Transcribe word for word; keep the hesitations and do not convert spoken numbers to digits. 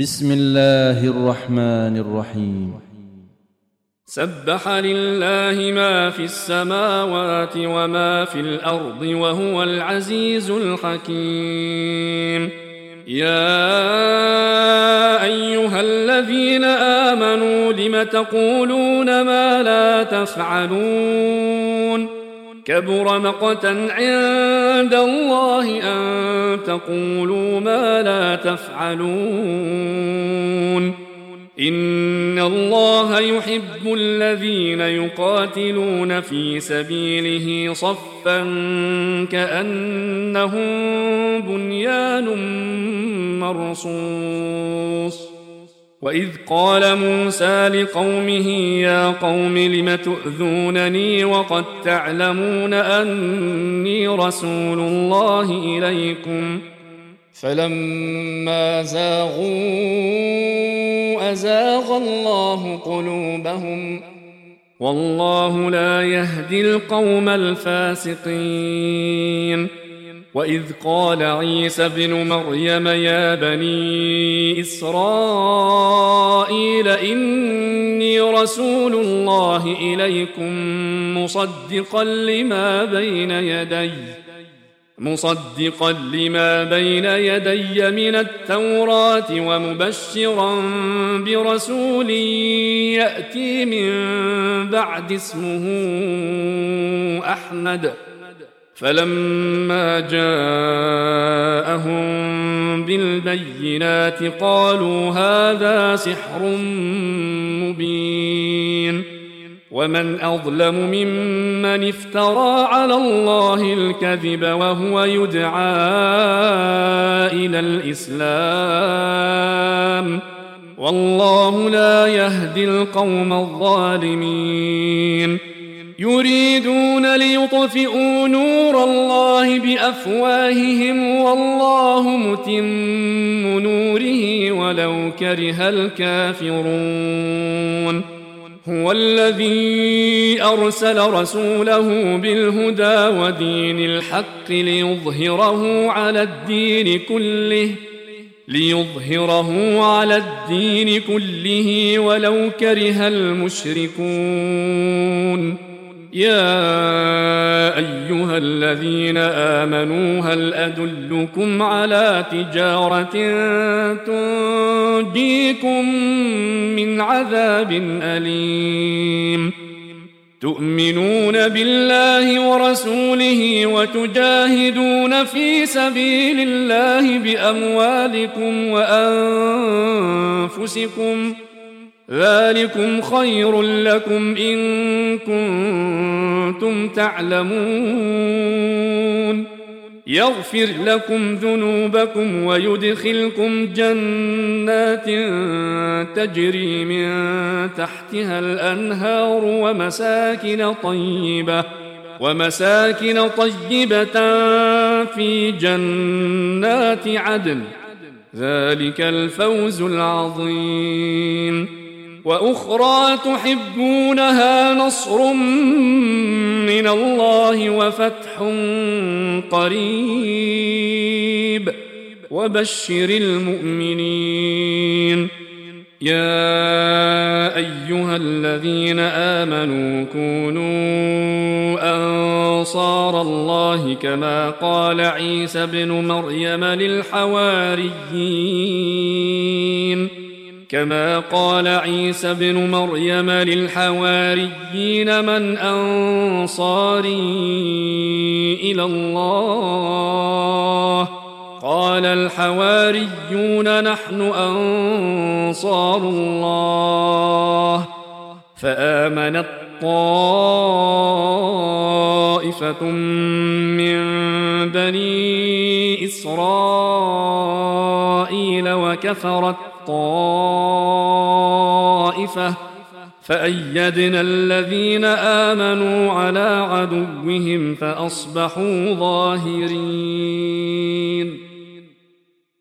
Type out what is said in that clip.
بسم الله الرحمن الرحيم. سبح لله ما في السماوات وما في الأرض وهو العزيز الحكيم. يا أيها الذين آمنوا لم تقولون ما لا تفعلون كبر مقتا عند الله أن تقولوا ما لا تفعلون إن الله يحب الذين يقاتلون في سبيله صفا كأنهم بنيان مرصوص. وإذ قال موسى لقومه يا قوم لم تؤذونني وقد تعلمون أني رسول الله إليكم فلما زاغوا أزاغ الله قلوبهم والله لا يهدي القوم الفاسقين. وإذ قال عيسى ابن مريم يا بني إسرائيل إني رسول الله إليكم مصدقا لما بين يدي مصدقا لما بين يدي من التوراة ومبشرا برسول يأتي من بعد اسمه أحمد. فلما جاءهم بالبينات قالوا هذا سحر مبين. ومن أظلم ممن افترى على الله الكذب وهو يدعى إلى الإسلام والله لا يهدي القوم الظالمين. يريدون ليطفئوا نور الله بأفواههم والله متم نوره ولو كره الكافرون. هو الذي أرسل رسوله بالهدى ودين الحق ليظهره على الدين كله ليظهره على الدين كله ولو كره المشركون. يا أيها الذين آمنوا هل أدلكم على تجارة تنجيكم من عذاب أليم تؤمنون بالله ورسوله وتجاهدون في سبيل الله بأموالكم وأنفسكم ذلكم خير لكم إن كنتم تعلمون. يغفر لكم ذنوبكم ويدخلكم جنات تجري من تحتها الأنهار ومساكن طيبة ومساكن طيبة في جنات عدن ذلك الفوز العظيم. وأخرى تحبونها نصر من الله وفتح قريب وبشر المؤمنين. يا أيها الذين آمنوا كونوا أنصار الله كما قال عيسى ابن مريم للحواريين كما قال عيسى ابن مريم للحواريين من أنصاري إلى الله قال الحواريون نحن أنصار الله. فآمنت طائفة من بني إسرائيل وكفرت طائفة فأيدنا الذين آمنوا على عدوهم فأصبحوا ظاهرين.